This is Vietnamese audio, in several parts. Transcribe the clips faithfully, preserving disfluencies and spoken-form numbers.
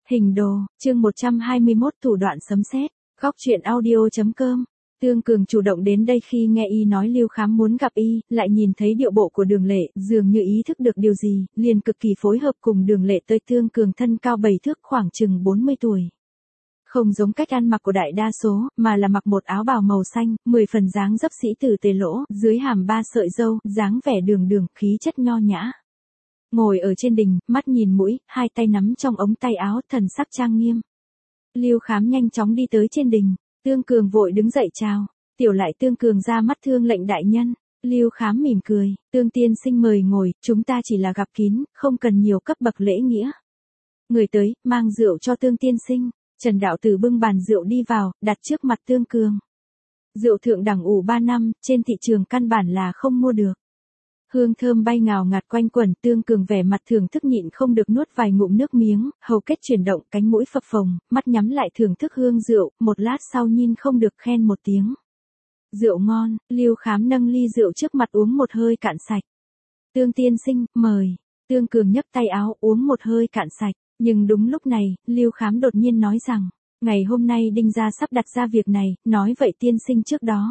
Hình đồ, chương một trăm hai mươi mốt thủ đoạn sấm sét, góc truyện audio chấm com. Tương Cường chủ động đến đây khi nghe y nói Lưu Khám muốn gặp y, lại nhìn thấy điệu bộ của Đường Lệ, dường như ý thức được điều gì, liền cực kỳ phối hợp cùng Đường Lệ tới. Tương Cường thân cao bảy thước, khoảng chừng bốn mươi tuổi. Không giống cách ăn mặc của đại đa số, mà là mặc một áo bào màu xanh, mười phần dáng dấp sĩ tử tề lỗ, dưới hàm ba sợi râu, dáng vẻ đường đường, khí chất nho nhã. Ngồi ở trên đình, mắt nhìn mũi, hai tay nắm trong ống tay áo, thần sắc trang nghiêm. Lưu Khám nhanh chóng đi tới trên đình, Tương Cường vội đứng dậy chào, tiểu lại. Tương Cường ra mắt Thương lệnh đại nhân. Lưu Khám mỉm cười, Tương tiên sinh mời ngồi, chúng ta chỉ là gặp kín, không cần nhiều cấp bậc lễ nghĩa. Người tới, mang rượu cho Tương tiên sinh. Trần đạo tử bưng bàn rượu đi vào, đặt trước mặt Tương Cường. Rượu thượng đẳng ủ ba năm, trên thị trường căn bản là không mua được. Hương thơm bay ngào ngạt quanh quẩn. Tương Cường vẻ mặt thưởng thức nhịn không được nuốt vài ngụm nước miếng, hầu kết chuyển động, cánh mũi phập phồng, mắt nhắm lại thưởng thức hương rượu, một lát sau nhìn không được khen một tiếng. Rượu ngon. Lưu Khám nâng ly rượu trước mặt uống một hơi cạn sạch. Tương tiên sinh, mời. Tương Cường nhấc tay áo uống một hơi cạn sạch, nhưng đúng lúc này, Lưu Khám đột nhiên nói rằng, ngày hôm nay Đinh gia sắp đặt ra việc này, nói vậy tiên sinh trước đó.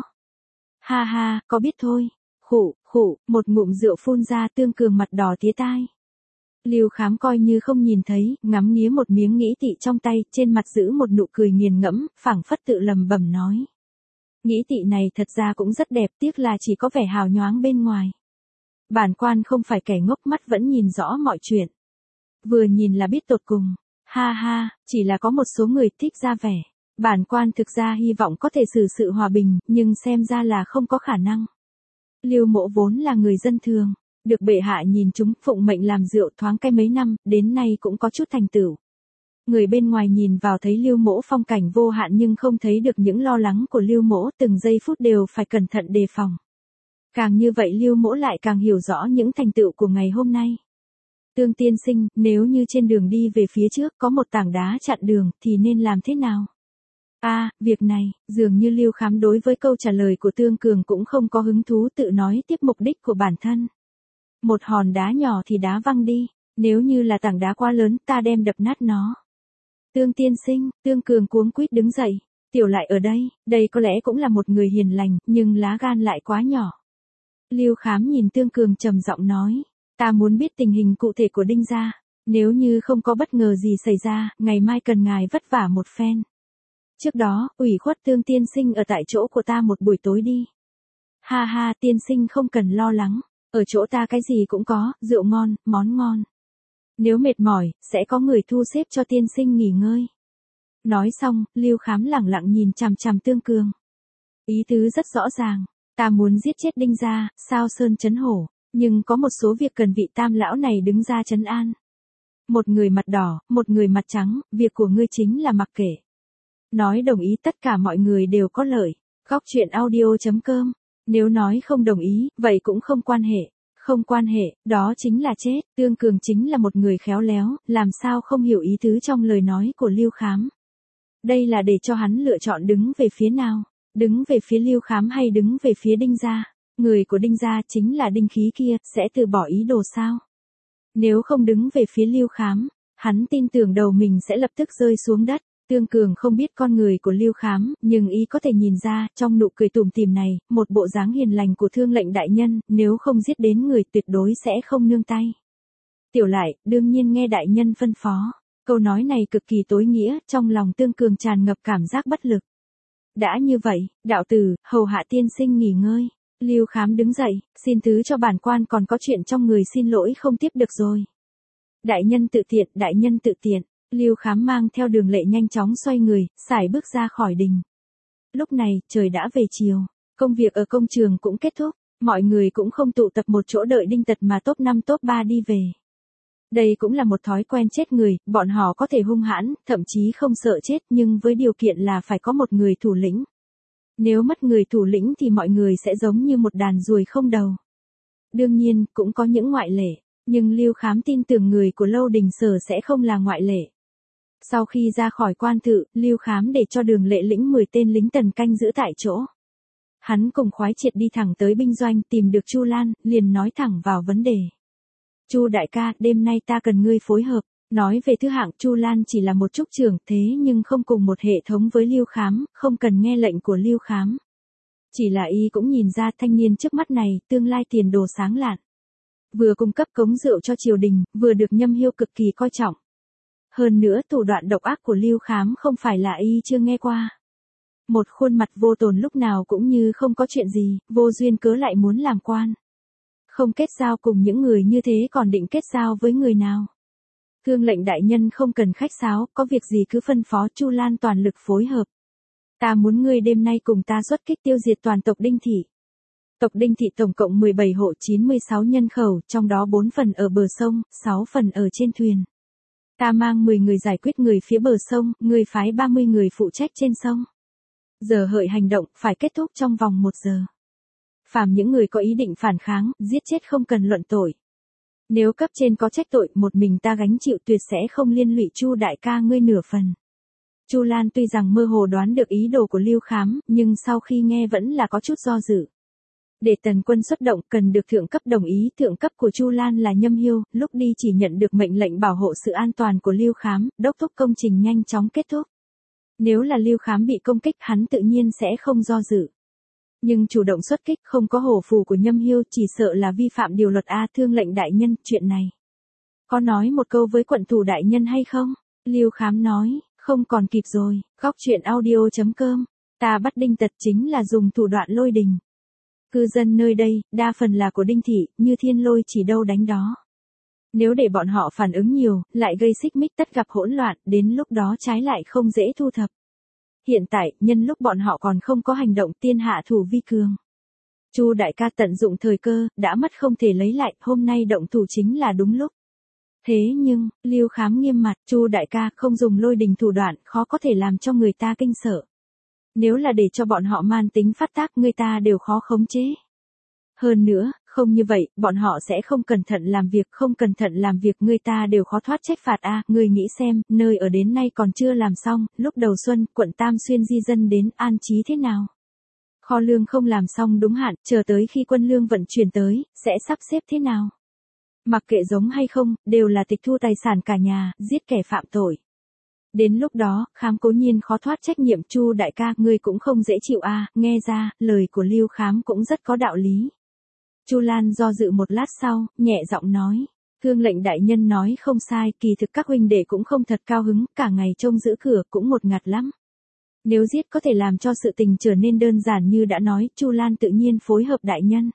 Ha ha, có biết thôi. Khụ, khụ, một ngụm rượu phun ra. Tương Cường mặt đỏ tía tai. Lưu Khám coi như không nhìn thấy, ngắm nghía một miếng nghĩ tị trong tay, trên mặt giữ một nụ cười nghiền ngẫm, phảng phất tự lầm bẩm nói. Nghĩ tị này thật ra cũng rất đẹp, tiếc là chỉ có vẻ hào nhoáng bên ngoài. Bản quan không phải kẻ ngốc, mắt vẫn nhìn rõ mọi chuyện. Vừa nhìn là biết tột cùng. Ha ha, chỉ là có một số người thích ra vẻ. Bản quan thực ra hy vọng có thể xử sự hòa bình, nhưng xem ra là không có khả năng. Lưu Mỗ vốn là người dân thường, được bệ hạ nhìn chúng, phụng mệnh làm rượu thoáng cai mấy năm, đến nay cũng có chút thành tựu. Người bên ngoài nhìn vào thấy Lưu Mỗ phong cảnh vô hạn nhưng không thấy được những lo lắng của Lưu Mỗ, từng giây phút đều phải cẩn thận đề phòng. Càng như vậy Lưu Mỗ lại càng hiểu rõ những thành tựu của ngày hôm nay. Tương tiên sinh, nếu như trên đường đi về phía trước có một tảng đá chặn đường, thì nên làm thế nào? A, à, việc này, dường như Lưu Khám đối với câu trả lời của Tương Cường cũng không có hứng thú, tự nói tiếp mục đích của bản thân. Một hòn đá nhỏ thì đá văng đi, nếu như là tảng đá quá lớn, ta đem đập nát nó. Tương tiên sinh, Tương Cường cuống quýt đứng dậy, tiểu lại ở đây, đây có lẽ cũng là một người hiền lành, nhưng lá gan lại quá nhỏ. Lưu Khám nhìn Tương Cường trầm giọng nói, ta muốn biết tình hình cụ thể của Đinh gia, nếu như không có bất ngờ gì xảy ra, ngày mai cần ngài vất vả một phen. Trước đó, ủy khuất Tương tiên sinh ở tại chỗ của ta một buổi tối đi. Ha ha, tiên sinh không cần lo lắng, ở chỗ ta cái gì cũng có, rượu ngon, món ngon. Nếu mệt mỏi, sẽ có người thu xếp cho tiên sinh nghỉ ngơi. Nói xong, Lưu Khám lẳng lặng nhìn chằm chằm Tương Cường. Ý tứ rất rõ ràng, ta muốn giết chết Đinh gia, sao sơn chấn hổ, nhưng có một số việc cần vị Tam lão này đứng ra trấn an. Một người mặt đỏ, một người mặt trắng, việc của ngươi chính là mặc kệ. Nói đồng ý tất cả mọi người đều có lợi. Góc truyện audio chấm com. Nếu nói không đồng ý, vậy cũng không quan hệ. Không quan hệ, đó chính là chết. Tương Cường chính là một người khéo léo, làm sao không hiểu ý tứ trong lời nói của Lưu Khám. Đây là để cho hắn lựa chọn đứng về phía nào. Đứng về phía Lưu Khám hay đứng về phía Đinh gia. Người của Đinh gia chính là Đinh Khí kia, sẽ từ bỏ ý đồ sao? Nếu không đứng về phía Lưu Khám, hắn tin tưởng đầu mình sẽ lập tức rơi xuống đất. Tương Cường không biết con người của Lưu Khám, nhưng y có thể nhìn ra, trong nụ cười tủm tỉm này, một bộ dáng hiền lành của Thương lệnh đại nhân, nếu không giết đến người tuyệt đối sẽ không nương tay. Tiểu lại, đương nhiên nghe đại nhân phân phó. Câu nói này cực kỳ tối nghĩa, trong lòng Tương Cường tràn ngập cảm giác bất lực. Đã như vậy, đạo tử, hầu hạ tiên sinh nghỉ ngơi. Lưu Khám đứng dậy, xin thứ cho bản quan còn có chuyện trong người, xin lỗi không tiếp được rồi. Đại nhân tự tiện, đại nhân tự tiện. Lưu Khám mang theo Đường Lệ nhanh chóng xoay người, sải bước ra khỏi đình. Lúc này, trời đã về chiều, công việc ở công trường cũng kết thúc, mọi người cũng không tụ tập một chỗ đợi Đinh Tật mà top năm top ba đi về. Đây cũng là một thói quen chết người, bọn họ có thể hung hãn, thậm chí không sợ chết, nhưng với điều kiện là phải có một người thủ lĩnh. Nếu mất người thủ lĩnh thì mọi người sẽ giống như một đàn ruồi không đầu. Đương nhiên, cũng có những ngoại lệ, nhưng Lưu Khám tin tưởng người của Lâu Đình Sở sẽ không là ngoại lệ. Sau khi ra khỏi quan thự, Lưu Khám để cho Đường Lệ lĩnh mười tên lính tần canh giữ tại chỗ. Hắn cùng Khoái Triệt đi thẳng tới binh doanh, tìm được Chu Lan, liền nói thẳng vào vấn đề. Chu đại ca, đêm nay ta cần ngươi phối hợp, Nói về thứ hạng, Chu Lan chỉ là một trúc trưởng, thế nhưng không cùng một hệ thống với Lưu Khám, không cần nghe lệnh của Lưu Khám. Chỉ là y cũng nhìn ra thanh niên trước mắt này, tương lai tiền đồ sáng lạn. Vừa cung cấp cống rượu cho triều đình, vừa được Nhâm Hiêu cực kỳ coi trọng. Hơn nữa thủ đoạn độc ác của Lưu Khám không phải là y chưa nghe qua. Một khuôn mặt vô tồn lúc nào cũng như không có chuyện gì, vô duyên cớ lại muốn làm quan. Không kết giao cùng những người như thế còn định kết giao với người nào. Thương lệnh đại nhân không cần khách sáo, có việc gì cứ phân phó. Chu Lan toàn lực phối hợp. Ta muốn ngươi đêm nay cùng ta xuất kích tiêu diệt toàn tộc Đinh Thị. Tộc Đinh Thị tổng cộng mười bảy hộ chín mươi sáu nhân khẩu, trong đó bốn phần ở bờ sông, sáu phần ở trên thuyền. Ta mang mười người giải quyết người phía bờ sông, ngươi phái ba mươi người phụ trách trên sông. Giờ hợi hành động phải kết thúc trong vòng một giờ. Phàm những người có ý định phản kháng, giết chết không cần luận tội. Nếu cấp trên có trách tội, một mình ta gánh chịu, tuyệt sẽ không liên lụy Chu đại ca ngươi nửa phần. Chu Lan tuy rằng mơ hồ đoán được ý đồ của Lưu Khám, nhưng sau khi nghe vẫn là có chút do dự. Để tần quân xuất động cần được thượng cấp đồng ý, thượng cấp của Chu Lan là Nhâm Hiêu, lúc đi chỉ nhận được mệnh lệnh bảo hộ sự an toàn của Lưu Khám, đốc thúc công trình nhanh chóng kết thúc. Nếu là Lưu Khám bị công kích, hắn tự nhiên sẽ không do dự. Nhưng chủ động xuất kích không có hổ phù của Nhâm Hiêu, chỉ sợ là vi phạm điều luật a. Thương lệnh đại nhân, chuyện này có nói một câu với quận thủ đại nhân hay không? Lưu Khám nói, không còn kịp rồi. Góc truyện audio chấm com. Ta bắt Đinh Tật chính là dùng thủ đoạn lôi đình. Cư dân nơi đây, đa phần là của Đinh Thị, như thiên lôi chỉ đâu đánh đó. Nếu để bọn họ phản ứng nhiều, lại gây xích mích, tất gặp hỗn loạn, đến lúc đó trái lại không dễ thu thập. Hiện tại, nhân lúc bọn họ còn không có hành động, tiên hạ thủ vi cường. Chu đại ca tận dụng thời cơ, đã mất không thể lấy lại, hôm nay động thủ chính là đúng lúc. Thế nhưng, Lưu Khám nghiêm mặt, Chu đại ca không dùng lôi đình thủ đoạn, khó có thể làm cho người ta kinh sợ. Nếu là để cho bọn họ man tính phát tác, người ta đều khó khống chế. Hơn nữa, không như vậy, bọn họ sẽ không cẩn thận làm việc, không cẩn thận làm việc người ta đều khó thoát trách phạt a. À, người nghĩ xem, nơi ở đến nay còn chưa làm xong, lúc đầu xuân, quận Tam Xuyên di dân đến, an trí thế nào? Kho lương không làm xong đúng hạn, chờ tới khi quân lương vận chuyển tới, sẽ sắp xếp thế nào? Mặc kệ giống hay không, đều là tịch thu tài sản cả nhà, giết kẻ phạm tội. Đến lúc đó, Khám cố nhiên khó thoát trách nhiệm. Chu đại ca, ngươi cũng không dễ chịu a. À, nghe ra, lời của Lưu Khám cũng rất có đạo lý. Chu Lan do dự một lát sau, nhẹ giọng nói. Thương lệnh đại nhân nói không sai, kỳ thực các huynh đệ cũng không thật cao hứng, cả ngày trông giữ cửa cũng một ngặt lắm. Nếu giết có thể làm cho sự tình trở nên đơn giản như đã nói, Chu Lan tự nhiên phối hợp đại nhân.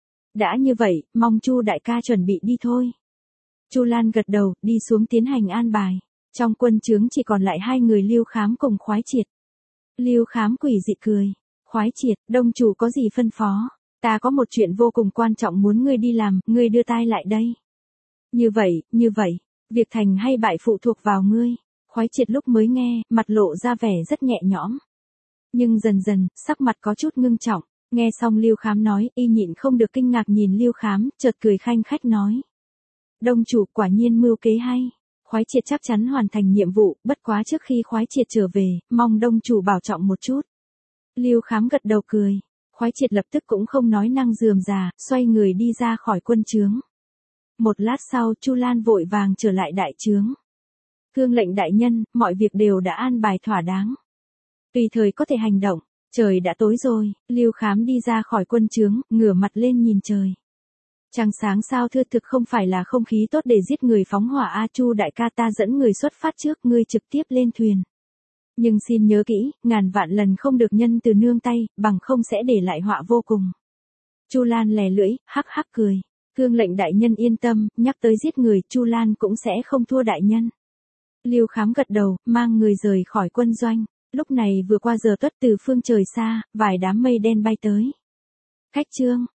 Đã như vậy, mong Chu đại ca chuẩn bị đi thôi. Chu Lan gật đầu, đi xuống tiến hành an bài. Trong quân trướng chỉ còn lại hai người Lưu Khám cùng Khoái Triệt. Lưu Khám quỷ dị cười. Khoái Triệt, đông chủ có gì phân phó? Ta có một chuyện vô cùng quan trọng muốn ngươi đi làm, ngươi đưa tai lại đây. Như vậy, như vậy, việc thành hay bại phụ thuộc vào ngươi. Khoái Triệt lúc mới nghe, mặt lộ ra vẻ rất nhẹ nhõm. Nhưng dần dần, sắc mặt có chút ngưng trọng. Nghe xong Lưu Khám nói, y nhịn không được kinh ngạc nhìn Lưu Khám, chợt cười khanh khách nói. Đông chủ quả nhiên mưu kế hay. Khoái Triệt chắc chắn hoàn thành nhiệm vụ, bất quá trước khi Khoái Triệt trở về, mong đông chủ bảo trọng một chút. Lưu Khám gật đầu cười. Khoái Triệt lập tức cũng không nói năng rườm rà, xoay người đi ra khỏi quân trướng. Một lát sau, Chu Lan vội vàng trở lại đại trướng. Thương lệnh đại nhân, mọi việc đều đã an bài thỏa đáng. Tùy thời có thể hành động. Trời đã tối rồi, Lưu Khám đi ra khỏi quân trướng, ngửa mặt lên nhìn trời. Trăng sáng sao thưa, thực không phải là không khí tốt để giết người phóng hỏa a. Chu đại ca, ta dẫn người xuất phát trước, ngươi trực tiếp lên thuyền. Nhưng xin nhớ kỹ, ngàn vạn lần không được nhân từ nương tay, bằng không sẽ để lại họa vô cùng. Chu Lan lè lưỡi, hắc hắc cười. Thương lệnh đại nhân yên tâm, nhắc tới giết người, Chu Lan cũng sẽ không thua đại nhân. Lưu Khám gật đầu, mang người rời khỏi quân doanh. Lúc này vừa qua giờ tuất, từ phương trời xa, vài đám mây đen bay tới. Khách trương,